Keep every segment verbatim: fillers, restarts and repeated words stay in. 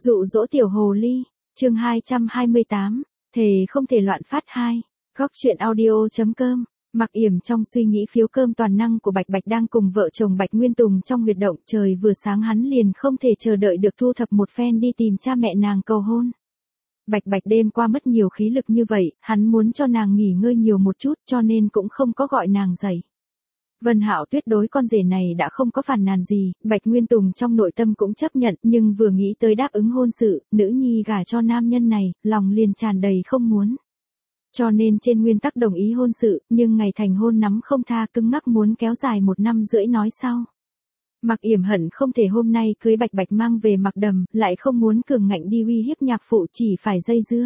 Dụ dỗ tiểu hồ ly, chương hai trăm hai mươi tám, thề không thể loạn phát hai. Góc truyện audio.com. Mặc Yểm trong suy nghĩ phiếu cơm toàn năng của Bạch Bạch đang cùng vợ chồng Bạch Nguyên Tùng trong huyệt động, trời vừa sáng hắn liền không thể chờ đợi được thu thập một phen đi tìm cha mẹ nàng cầu hôn. Bạch Bạch đêm qua mất nhiều khí lực như vậy, hắn muốn cho nàng nghỉ ngơi nhiều một chút cho nên cũng không có gọi nàng dậy. Vân Hạo Tuyết đối con rể này đã không có phàn nàn gì, Bạch Nguyên Tùng trong nội tâm cũng chấp nhận, nhưng vừa nghĩ tới đáp ứng hôn sự, nữ nhi gả cho nam nhân này, lòng liền tràn đầy không muốn. Cho nên trên nguyên tắc đồng ý hôn sự, nhưng ngày thành hôn nắm không tha, cứng ngắc muốn kéo dài một năm rưỡi nói sau. Mặc Yểm hận không thể hôm nay cưới Bạch Bạch mang về Mặc Đầm, lại không muốn cường ngạnh đi uy hiếp nhạc phụ, chỉ phải dây dưa.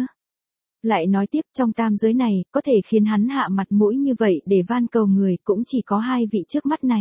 Lại nói tiếp, trong tam giới này, có thể khiến hắn hạ mặt mũi như vậy để van cầu người cũng chỉ có hai vị trước mắt này.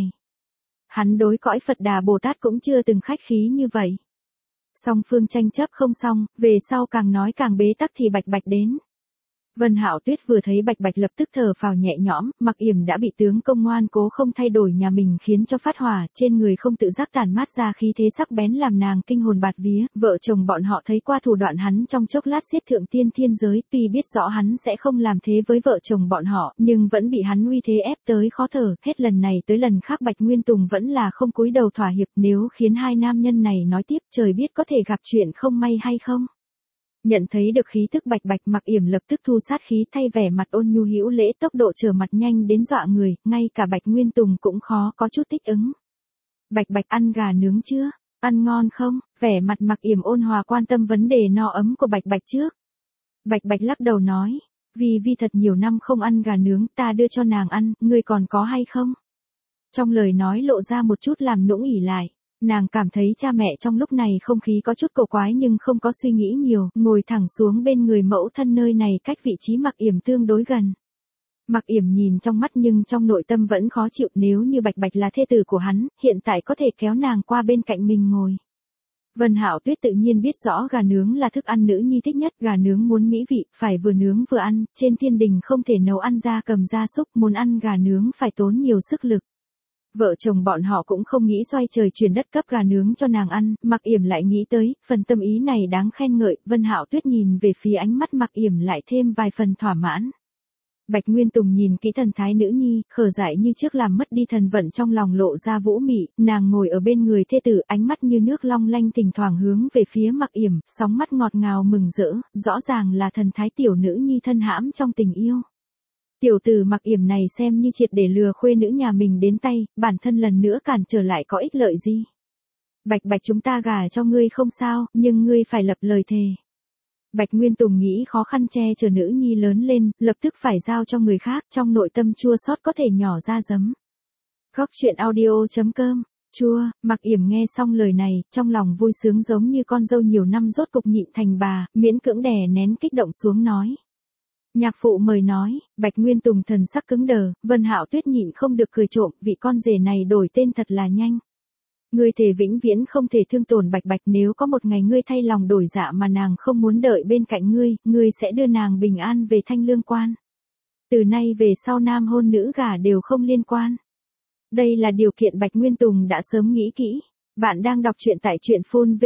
Hắn đối cõi Phật Đà Bồ Tát cũng chưa từng khách khí như vậy. Song phương tranh chấp không xong, về sau càng nói càng bế tắc thì Bạch Bạch đến. Vân Hạo Tuyết vừa thấy Bạch Bạch lập tức thở phào nhẹ nhõm, Mặc Yểm đã bị tướng công ngoan cố không thay đổi nhà mình khiến cho phát hỏa, trên người không tự giác tản mát ra khí thế sắc bén làm nàng kinh hồn bạt vía, vợ chồng bọn họ thấy qua thủ đoạn hắn trong chốc lát giết thượng tiên thiên giới, tuy biết rõ hắn sẽ không làm thế với vợ chồng bọn họ, nhưng vẫn bị hắn uy thế ép tới khó thở, hết lần này tới lần khác Bạch Nguyên Tùng vẫn là không cúi đầu thỏa hiệp, nếu khiến hai nam nhân này nói tiếp trời biết có thể gặp chuyện không may hay không. Nhận thấy được khí tức Bạch Bạch, Mặc Yểm lập tức thu sát khí thay vẻ mặt ôn nhu hữu lễ, tốc độ trở mặt nhanh đến dọa người, ngay cả Bạch Nguyên Tùng cũng khó có chút thích ứng. Bạch Bạch ăn gà nướng chưa? Ăn ngon không? Vẻ mặt Mặc Yểm ôn hòa quan tâm vấn đề no ấm của Bạch Bạch trước. Bạch Bạch lắc đầu nói, vì Vi thật nhiều năm không ăn gà nướng, ta đưa cho nàng ăn, ngươi còn có hay không? Trong lời nói lộ ra một chút làm nũng ỉ lại. Nàng cảm thấy cha mẹ trong lúc này không khí có chút cổ quái nhưng không có suy nghĩ nhiều, ngồi thẳng xuống bên người mẫu thân, nơi này cách vị trí Mặc Yểm tương đối gần. Mặc Yểm nhìn trong mắt nhưng trong nội tâm vẫn khó chịu, nếu như Bạch Bạch là thê tử của hắn, hiện tại có thể kéo nàng qua bên cạnh mình ngồi. Vân Hạo Tuyết tự nhiên biết rõ gà nướng là thức ăn nữ nhi thích nhất, gà nướng muốn mỹ vị, phải vừa nướng vừa ăn, trên thiên đình không thể nấu ăn gia cầm gia súc, muốn ăn gà nướng phải tốn nhiều sức lực. Vợ chồng bọn họ cũng không nghĩ xoay trời chuyển đất cấp gà nướng cho nàng ăn, Mặc Yểm lại nghĩ tới, phần tâm ý này đáng khen ngợi, Vân Hạo Tuyết nhìn về phía ánh mắt Mặc Yểm lại thêm vài phần thỏa mãn. Bạch Nguyên Tùng nhìn kỹ thần thái nữ nhi, khờ dại như trước làm mất đi thần vận trong lòng lộ ra vũ mị, nàng ngồi ở bên người thê tử, ánh mắt như nước long lanh thỉnh thoảng hướng về phía Mặc Yểm, sóng mắt ngọt ngào mừng rỡ, rõ ràng là thần thái tiểu nữ nhi thân hãm trong tình yêu. Tiểu tử Mặc Yểm này xem như triệt để lừa khuê nữ nhà mình đến tay, bản thân lần nữa cản trở lại có ích lợi gì. Bạch Bạch chúng ta gả cho ngươi không sao, nhưng ngươi phải lập lời thề. Bạch Nguyên Tùng nghĩ khó khăn che chở nữ nhi lớn lên, lập tức phải giao cho người khác, trong nội tâm chua xót có thể nhỏ ra giấm. Góc truyện audio.com. Chua, Mặc Yểm nghe xong lời này, trong lòng vui sướng giống như con dâu nhiều năm rốt cục nhịn thành bà, miễn cưỡng đè nén kích động xuống nói. Nhạc phụ mời nói, Bạch Nguyên Tùng thần sắc cứng đờ, Vân Hạo Tuyết nhịn không được cười trộm, vị con rể này đổi tên thật là nhanh. Ngươi thề vĩnh viễn không thể thương tổn Bạch Bạch, nếu có một ngày ngươi thay lòng đổi dạ mà nàng không muốn đợi bên cạnh ngươi, ngươi sẽ đưa nàng bình an về Thanh Lương Quan. Từ nay về sau nam hôn nữ gả đều không liên quan. Đây là điều kiện Bạch Nguyên Tùng đã sớm nghĩ kỹ. Bạn đang đọc truyện tại truyện phun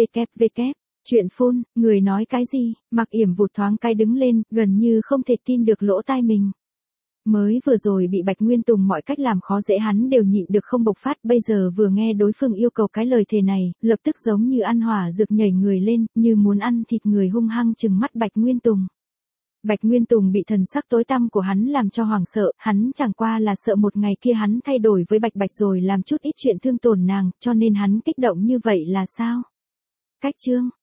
www. Chuyện phun, người nói cái gì? Mặc Yểm vụt thoáng cái đứng lên, gần như không thể tin được lỗ tai mình. Mới vừa rồi bị Bạch Nguyên Tùng mọi cách làm khó dễ hắn đều nhịn được không bộc phát, bây giờ vừa nghe đối phương yêu cầu cái lời thề này, lập tức giống như ăn hỏa dược nhảy người lên, như muốn ăn thịt người, hung hăng trừng mắt Bạch Nguyên Tùng. Bạch Nguyên Tùng bị thần sắc tối tăm của hắn làm cho hoảng sợ, hắn chẳng qua là sợ một ngày kia hắn thay đổi với Bạch Bạch rồi làm chút ít chuyện thương tổn nàng, cho nên hắn kích động như vậy là sao? Cách chương